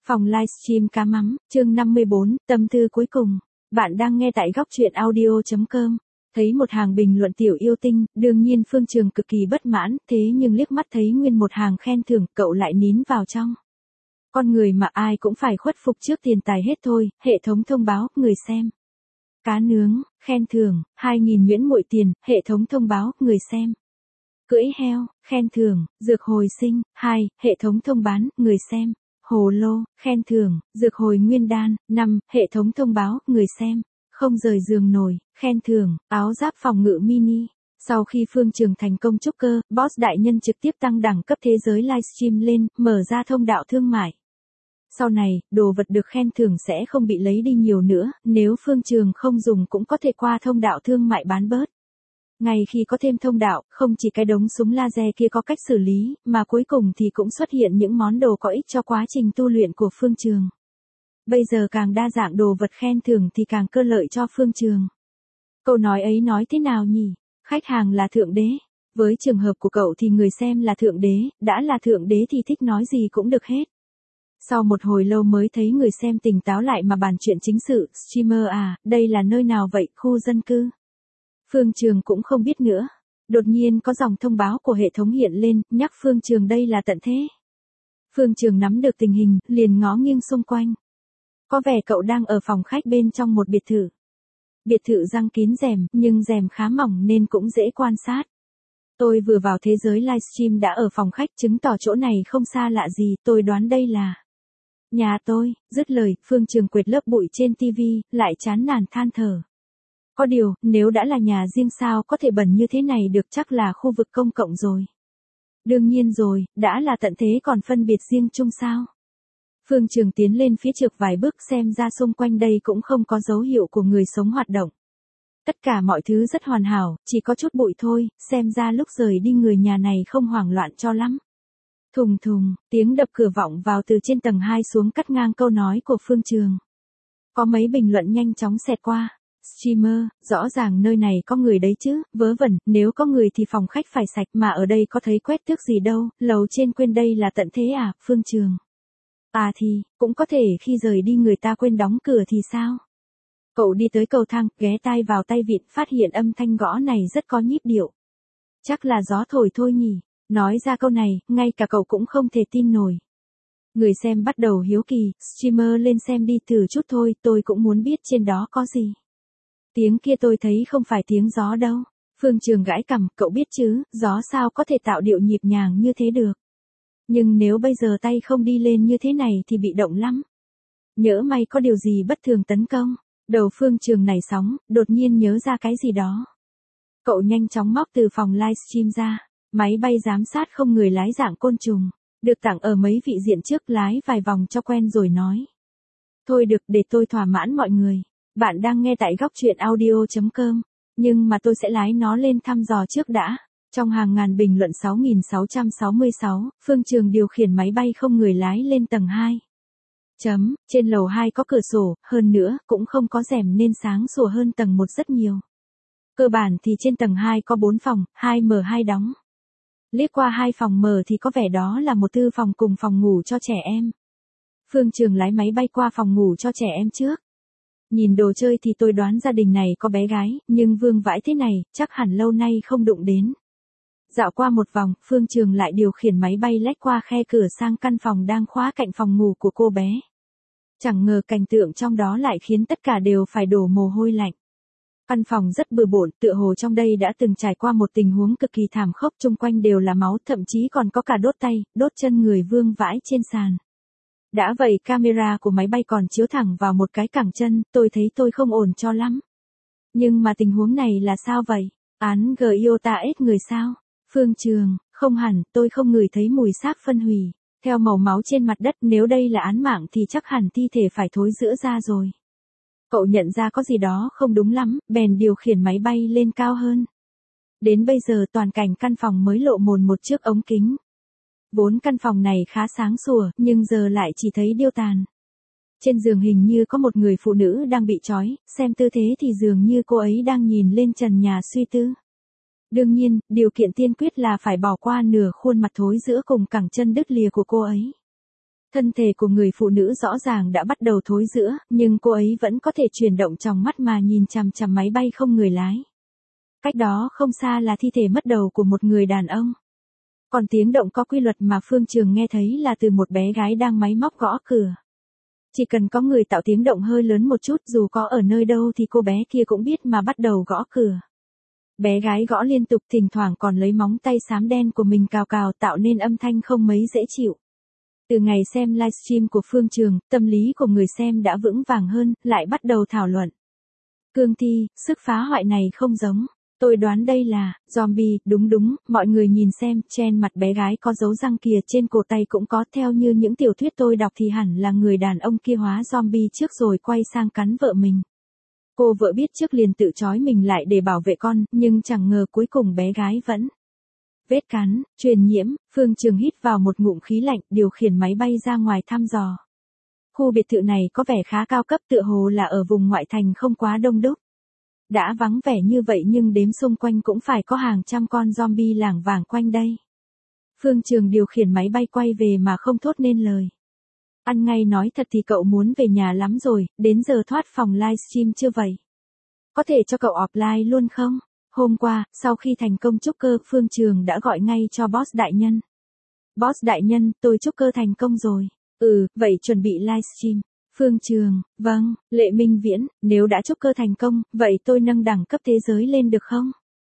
Phòng livestream cá mắm, chương 54, tâm tư cuối cùng. Bạn đang nghe tại góc truyện audio.com. Thấy một hàng bình luận tiểu yêu tinh, đương nhiên Phương Trường cực kỳ bất mãn, thế nhưng liếc mắt thấy nguyên một hàng khen thưởng, cậu lại nín vào trong. Con người mà ai cũng phải khuất phục trước tiền tài hết thôi, hệ thống thông báo, người xem. Cá nướng, khen thưởng, 2.000 nhuyễn muội tiền, hệ thống thông báo, người xem. Cưỡi heo, khen thưởng, dược hồi sinh, 2, hệ thống thông bán, người xem. Hồ lô, khen thưởng, dược hồi nguyên đan, 5, hệ thống thông báo, người xem. Không rời giường nổi, khen thưởng, áo giáp phòng ngự mini. Sau khi Phương Trường thành công trúc cơ, boss đại nhân trực tiếp tăng đẳng cấp thế giới livestream lên, mở ra thông đạo thương mại. Sau này, đồ vật được khen thưởng sẽ không bị lấy đi nhiều nữa, nếu Phương Trường không dùng cũng có thể qua thông đạo thương mại bán bớt. Ngay khi có thêm thông đạo, không chỉ cái đống súng laser kia có cách xử lý, mà cuối cùng thì cũng xuất hiện những món đồ có ích cho quá trình tu luyện của Phương Trường. Bây giờ càng đa dạng đồ vật khen thưởng thì càng cơ lợi cho Phương Trường. Câu nói ấy nói thế nào nhỉ? Khách hàng là thượng đế. Với trường hợp của cậu thì người xem là thượng đế, đã là thượng đế thì thích nói gì cũng được hết. Sau một hồi lâu mới thấy người xem tỉnh táo lại mà bàn chuyện chính sự, streamer à, đây là nơi nào vậy, khu dân cư? Phương Trường cũng không biết nữa. Đột nhiên có dòng thông báo của hệ thống hiện lên, nhắc Phương Trường đây là tận thế. Phương Trường nắm được tình hình, liền ngó nghiêng xung quanh. Có vẻ cậu đang ở phòng khách bên trong một biệt thự. Biệt thự răng kín rèm, nhưng rèm khá mỏng nên cũng dễ quan sát. Tôi vừa vào thế giới livestream đã ở phòng khách, chứng tỏ chỗ này không xa lạ gì, tôi đoán đây là nhà tôi. Dứt lời, Phương Trường quệt lớp bụi trên tivi, lại chán nản than thở. Có điều, nếu đã là nhà riêng sao có thể bẩn như thế này được, chắc là khu vực công cộng rồi. Đương nhiên rồi, đã là tận thế còn phân biệt riêng chung sao? Phương Trường tiến lên phía trước vài bước, xem ra xung quanh đây cũng không có dấu hiệu của người sống hoạt động. Tất cả mọi thứ rất hoàn hảo, chỉ có chút bụi thôi, xem ra lúc rời đi người nhà này không hoảng loạn cho lắm. Thùng thùng, tiếng đập cửa vọng vào từ trên tầng 2 xuống cắt ngang câu nói của Phương Trường. Có mấy bình luận nhanh chóng xẹt qua. Streamer, rõ ràng nơi này có người đấy chứ, vớ vẩn, nếu có người thì phòng khách phải sạch, mà ở đây có thấy quét tước gì đâu, lầu trên quên đây là tận thế à, Phương Trường. À thì, cũng có thể khi rời đi người ta quên đóng cửa thì sao? Cậu đi tới cầu thang, ghé tai vào tay vịn, phát hiện âm thanh gõ này rất có nhịp điệu. Chắc là gió thổi thôi nhỉ, nói ra câu này, ngay cả cậu cũng không thể tin nổi. Người xem bắt đầu hiếu kỳ, streamer lên xem đi thử chút thôi, tôi cũng muốn biết trên đó có gì. Tiếng kia tôi thấy không phải tiếng gió đâu. Phương Trường gãi cằm, cậu biết chứ, gió sao có thể tạo điệu nhịp nhàng như thế được. Nhưng nếu bây giờ tay không đi lên như thế này thì bị động lắm. Nhỡ may có điều gì bất thường tấn công. Đầu Phương Trường nảy sóng, đột nhiên nhớ ra cái gì đó. Cậu nhanh chóng móc từ phòng livestream ra, máy bay giám sát không người lái dạng côn trùng, được tặng ở mấy vị diện trước, lái vài vòng cho quen rồi nói. Thôi được, để tôi thỏa mãn mọi người. Bạn đang nghe tại góc truyện audio.com, nhưng mà tôi sẽ lái nó lên thăm dò trước đã. Trong hàng ngàn bình luận 6.666, Phương Trường điều khiển máy bay không người lái lên tầng 2. Trên lầu 2 có cửa sổ, hơn nữa, cũng không có rèm nên sáng sủa hơn tầng 1 rất nhiều. Cơ bản thì trên tầng 2 có 4 phòng, 2 mở 2 đóng. Liếc qua 2 phòng mở thì có vẻ đó là một tư phòng cùng phòng ngủ cho trẻ em. Phương Trường lái máy bay qua phòng ngủ cho trẻ em trước. Nhìn đồ chơi thì tôi đoán gia đình này có bé gái, nhưng vương vãi thế này, chắc hẳn lâu nay không đụng đến. Dạo qua một vòng, Phương Trường lại điều khiển máy bay lách qua khe cửa sang căn phòng đang khóa cạnh phòng ngủ của cô bé. Chẳng ngờ cảnh tượng trong đó lại khiến tất cả đều phải đổ mồ hôi lạnh. Căn phòng rất bừa bộn, tựa hồ trong đây đã từng trải qua một tình huống cực kỳ thảm khốc, chung quanh đều là máu, thậm chí còn có cả đốt tay, đốt chân người vương vãi trên sàn. Đã vậy camera của máy bay còn chiếu thẳng vào một cái cẳng chân, tôi thấy tôi không ổn cho lắm. Nhưng mà tình huống này là sao vậy? Án Giota ết người sao? Phương Trường, không hẳn, tôi không ngửi thấy mùi xác phân hủy. Theo màu máu trên mặt đất, nếu đây là án mạng thì chắc hẳn thi thể phải thối rữa ra rồi. Cậu nhận ra có gì đó không đúng lắm, bèn điều khiển máy bay lên cao hơn. Đến bây giờ toàn cảnh căn phòng mới lộ mồn một chiếc ống kính. Vốn căn phòng này khá sáng sủa, nhưng giờ lại chỉ thấy điêu tàn. Trên giường hình như có một người phụ nữ đang bị trói, xem tư thế thì dường như cô ấy đang nhìn lên trần nhà suy tư. Đương nhiên, điều kiện tiên quyết là phải bỏ qua nửa khuôn mặt thối rữa cùng cẳng chân đứt lìa của cô ấy. Thân thể của người phụ nữ rõ ràng đã bắt đầu thối rữa, nhưng cô ấy vẫn có thể chuyển động trong mắt mà nhìn chằm chằm máy bay không người lái. Cách đó không xa là thi thể mất đầu của một người đàn ông. Còn tiếng động có quy luật mà Phương Trường nghe thấy là từ một bé gái đang máy móc gõ cửa. Chỉ cần có người tạo tiếng động hơi lớn một chút, dù có ở nơi đâu thì cô bé kia cũng biết mà bắt đầu gõ cửa. Bé gái gõ liên tục, thỉnh thoảng còn lấy móng tay xám đen của mình cào cào tạo nên âm thanh không mấy dễ chịu. Từ ngày xem livestream của Phương Trường, tâm lý của người xem đã vững vàng hơn, lại bắt đầu thảo luận. Cương thi, sức phá hoại này không giống. Tôi đoán đây là zombie, đúng, mọi người nhìn xem, trên mặt bé gái có dấu răng kìa, trên cổ tay cũng có, theo như những tiểu thuyết tôi đọc thì hẳn là người đàn ông kia hóa zombie trước rồi quay sang cắn vợ mình. Cô vợ biết trước liền tự trói mình lại để bảo vệ con, nhưng chẳng ngờ cuối cùng bé gái vẫn vết cắn, truyền nhiễm. Phương Trường hít vào một ngụm khí lạnh, điều khiển máy bay ra ngoài thăm dò. Khu biệt thự này có vẻ khá cao cấp, tựa hồ là ở vùng ngoại thành không quá đông đúc. Đã vắng vẻ như vậy nhưng đếm xung quanh cũng phải có hàng trăm con zombie lảng vảng quanh đây. Phương Trường điều khiển máy bay quay về mà không thốt nên lời. Ăn ngay nói thật thì cậu muốn về nhà lắm rồi, đến giờ thoát phòng livestream chưa vậy? Có thể cho cậu offline luôn không? Hôm qua, sau khi thành công trúc cơ, Phương Trường đã gọi ngay cho boss đại nhân. Boss đại nhân, tôi trúc cơ thành công rồi. Vậy chuẩn bị livestream. Phương Trường, vâng. Lệ Minh Viễn, nếu đã trúc cơ thành công, vậy tôi nâng đẳng cấp thế giới lên được không?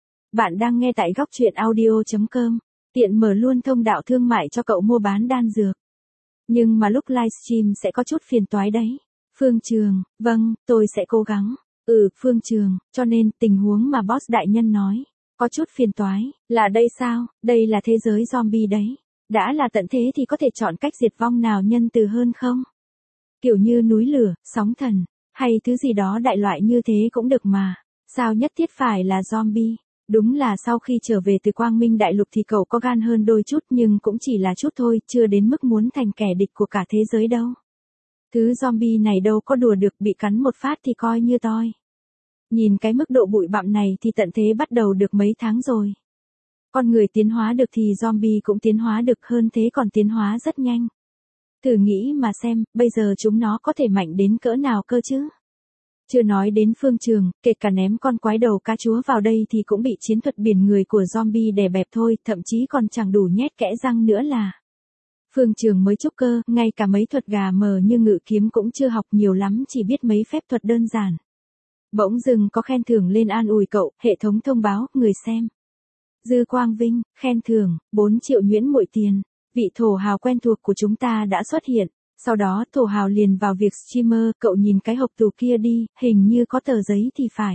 Bạn đang nghe tại góc truyện audio.com. Tiện mở luôn thông đạo thương mại cho cậu mua bán đan dược. Nhưng mà lúc livestream sẽ có chút phiền toái đấy. Phương Trường, vâng, tôi sẽ cố gắng. Phương Trường, cho nên tình huống mà boss đại nhân nói, có chút phiền toái, là đây sao? Đây là thế giới zombie đấy. Đã là tận thế thì có thể chọn cách diệt vong nào nhân từ hơn không? Kiểu như núi lửa, sóng thần, hay thứ gì đó đại loại như thế cũng được mà. Sao nhất thiết phải là zombie? Đúng là sau khi trở về từ Quang Minh Đại Lục thì cậu có gan hơn đôi chút, nhưng cũng chỉ là chút thôi, chưa đến mức muốn thành kẻ địch của cả thế giới đâu. Thứ zombie này đâu có đùa được, bị cắn một phát thì coi như toi. Nhìn cái mức độ bụi bặm này thì tận thế bắt đầu được mấy tháng rồi. Con người tiến hóa được thì zombie cũng tiến hóa được, hơn thế còn tiến hóa rất nhanh. Thử nghĩ mà xem, bây giờ chúng nó có thể mạnh đến cỡ nào cơ chứ? Chưa nói đến Phương Trường, kể cả ném con quái đầu cá chúa vào đây thì cũng bị chiến thuật biển người của zombie đè bẹp thôi, thậm chí còn chẳng đủ nhét kẽ răng nữa là. Phương Trường mới trúc cơ, ngay cả mấy thuật gà mờ như ngự kiếm cũng chưa học nhiều lắm, chỉ biết mấy phép thuật đơn giản. Bỗng dưng có khen thưởng lên an ủi cậu, hệ thống thông báo, người xem. Dư Quang Vinh, khen thưởng, 4 triệu nhuyễn mỗi tiền. Vị thổ hào quen thuộc của chúng ta đã xuất hiện. Sau đó thổ hào liền vào việc streamer, cậu nhìn cái hộp tủ kia đi, hình như có tờ giấy thì phải.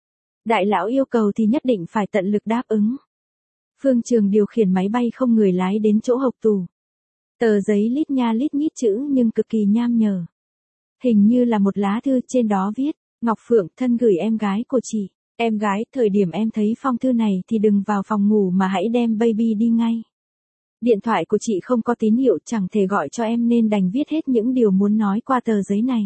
Đại lão yêu cầu thì nhất định phải tận lực đáp ứng. Phương Trường điều khiển máy bay không người lái đến chỗ hộp tủ. Tờ giấy lít nha lít nhít chữ nhưng cực kỳ nham nhở. Hình như là một lá thư, trên đó viết, Ngọc Phượng thân gửi em gái của chị. Em gái, thời điểm em thấy phong thư này thì đừng vào phòng ngủ mà hãy đem baby đi ngay. Điện thoại của chị không có tín hiệu, chẳng thể gọi cho em nên đành viết hết những điều muốn nói qua tờ giấy này.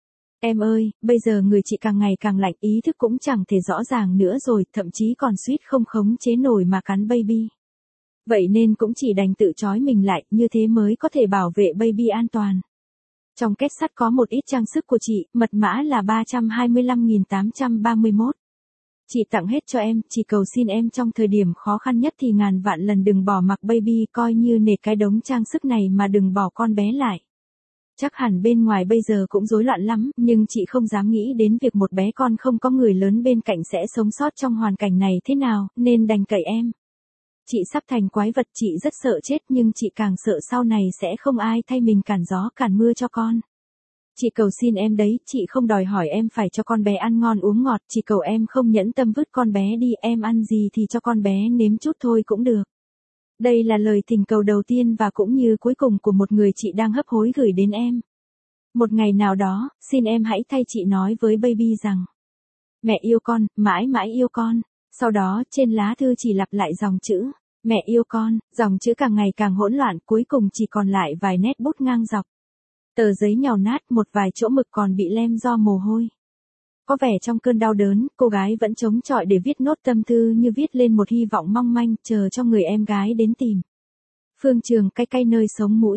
Em ơi, bây giờ người chị càng ngày càng lạnh, ý thức cũng chẳng thể rõ ràng nữa rồi, thậm chí còn suýt không khống chế nổi mà cắn baby. Vậy nên cũng chỉ đành tự trói mình lại, như thế mới có thể bảo vệ baby an toàn. Trong két sắt có một ít trang sức của chị, mật mã là 325.831. Chị tặng hết cho em, chỉ cầu xin em trong thời điểm khó khăn nhất thì ngàn vạn lần đừng bỏ mặc baby, coi như nể cái đống trang sức này mà đừng bỏ con bé lại. Chắc hẳn bên ngoài bây giờ cũng rối loạn lắm, nhưng chị không dám nghĩ đến việc một bé con không có người lớn bên cạnh sẽ sống sót trong hoàn cảnh này thế nào, nên đành cậy em. Chị sắp thành quái vật, chị rất sợ chết, nhưng chị càng sợ sau này sẽ không ai thay mình cản gió cản mưa cho con. Chị cầu xin em đấy, chị không đòi hỏi em phải cho con bé ăn ngon uống ngọt, chỉ cầu em không nhẫn tâm vứt con bé đi, em ăn gì thì cho con bé nếm chút thôi cũng được. Đây là lời thỉnh cầu đầu tiên và cũng như cuối cùng của một người chị đang hấp hối gửi đến em. Một ngày nào đó, xin em hãy thay chị nói với baby rằng, mẹ yêu con, mãi mãi yêu con. Sau đó, trên lá thư chỉ lặp lại dòng chữ, mẹ yêu con, dòng chữ càng ngày càng hỗn loạn, cuối cùng chỉ còn lại vài nét bút ngang dọc. Tờ giấy nhàu nát, một vài chỗ mực còn bị lem do mồ hôi. Có vẻ trong cơn đau đớn, cô gái vẫn chống chọi để viết nốt tâm thư, như viết lên một hy vọng mong manh, chờ cho người em gái đến tìm. Phương Trường cay cay nơi sống mũi.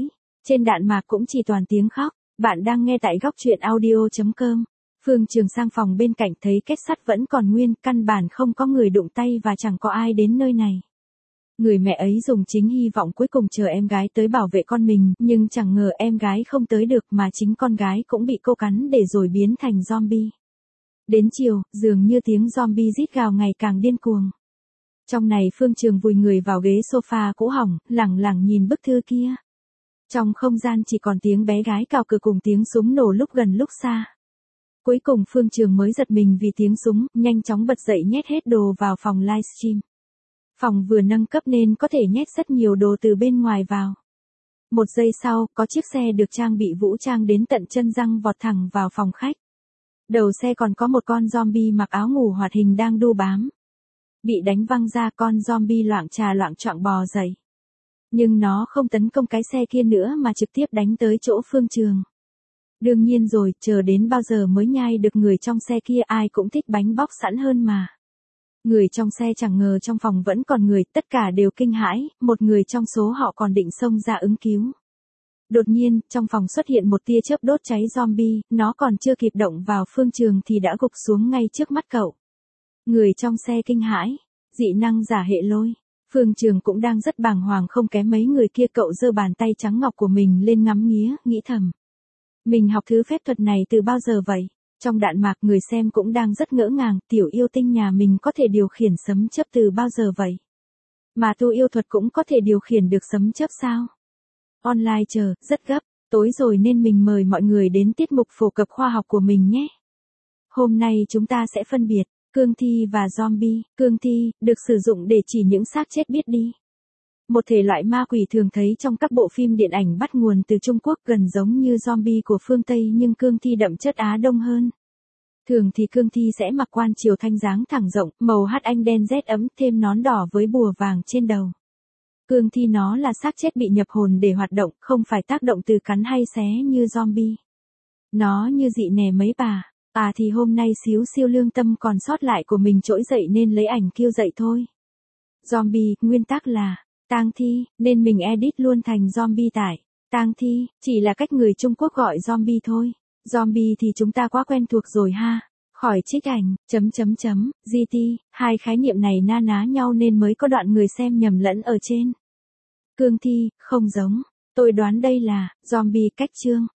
Trên đạn mạc cũng chỉ toàn tiếng khóc. Bạn đang nghe tại góc truyện audio.com. Phương Trường sang phòng bên cạnh thấy kết sắt vẫn còn nguyên, căn bản không có người đụng tay và chẳng có ai đến nơi này. Người mẹ ấy dùng chính hy vọng cuối cùng chờ em gái tới bảo vệ con mình, nhưng chẳng ngờ em gái không tới được mà chính con gái cũng bị cô cắn để rồi biến thành zombie. Đến chiều, dường như tiếng zombie rít gào ngày càng điên cuồng. Trong này Phương Trường vùi người vào ghế sofa cũ hỏng, lẳng lặng nhìn bức thư kia. Trong không gian chỉ còn tiếng bé gái cào cừ cùng tiếng súng nổ lúc gần lúc xa. Cuối cùng Phương Trường mới giật mình vì tiếng súng, nhanh chóng bật dậy nhét hết đồ vào phòng livestream. Phòng vừa nâng cấp nên có thể nhét rất nhiều đồ từ bên ngoài vào. Một giây sau, có chiếc xe được trang bị vũ trang đến tận chân răng vọt thẳng vào phòng khách. Đầu xe còn có một con zombie mặc áo ngủ hoạt hình đang đu bám. Bị đánh văng ra, con zombie loạng trà loạng choạng bò dậy. Nhưng nó không tấn công cái xe kia nữa mà trực tiếp đánh tới chỗ Phương Trường. Đương nhiên rồi, chờ đến bao giờ mới nhai được người trong xe kia, ai cũng thích bánh bóc sẵn hơn mà. Người trong xe chẳng ngờ trong phòng vẫn còn người, tất cả đều kinh hãi, một người trong số họ còn định xông ra ứng cứu. Đột nhiên, trong phòng xuất hiện một tia chớp đốt cháy zombie, nó còn chưa kịp động vào Phương Trường thì đã gục xuống ngay trước mắt cậu. Người trong xe kinh hãi, dị năng giả hệ lôi. Phương Trường cũng đang rất bàng hoàng không kém mấy người kia, cậu giơ bàn tay trắng ngọc của mình lên ngắm nghía, nghĩ thầm. Mình học thứ phép thuật này từ bao giờ vậy? Trong đạn mạc người xem cũng đang rất ngỡ ngàng, tiểu yêu tinh nhà mình có thể điều khiển sấm chớp từ bao giờ vậy? Mà tu yêu thuật cũng có thể điều khiển được sấm chớp sao? Online chờ, rất gấp, tối rồi nên mình mời mọi người đến tiết mục phổ cập khoa học của mình nhé. Hôm nay chúng ta sẽ phân biệt cương thi và zombie. Cương thi, được sử dụng để chỉ những xác chết biết đi. Một thể loại ma quỷ thường thấy trong các bộ phim điện ảnh bắt nguồn từ Trung Quốc, gần giống như zombie của phương Tây nhưng cương thi đậm chất Á Đông hơn. Thường thì cương thi sẽ mặc quan triều thanh dáng thẳng rộng, màu hắt anh đen rét ấm, thêm nón đỏ với bùa vàng trên đầu. Cương thi nó là xác chết bị nhập hồn để hoạt động, không phải tác động từ cắn hay xé như zombie. Nó như dị nè mấy bà. Thì hôm nay xíu siêu lương tâm còn sót lại của mình trỗi dậy nên lấy ảnh kêu dậy thôi. Zombie, nguyên tắc là tang thi, nên mình edit luôn thành zombie tải. Tang thi, chỉ là cách người Trung Quốc gọi zombie thôi. Zombie thì chúng ta quá quen thuộc rồi ha. Khỏi trích ảnh, GT, hai khái niệm này na ná nhau nên mới có đoạn người xem nhầm lẫn ở trên. Cương thi, không giống. Tôi đoán đây là zombie cách chương.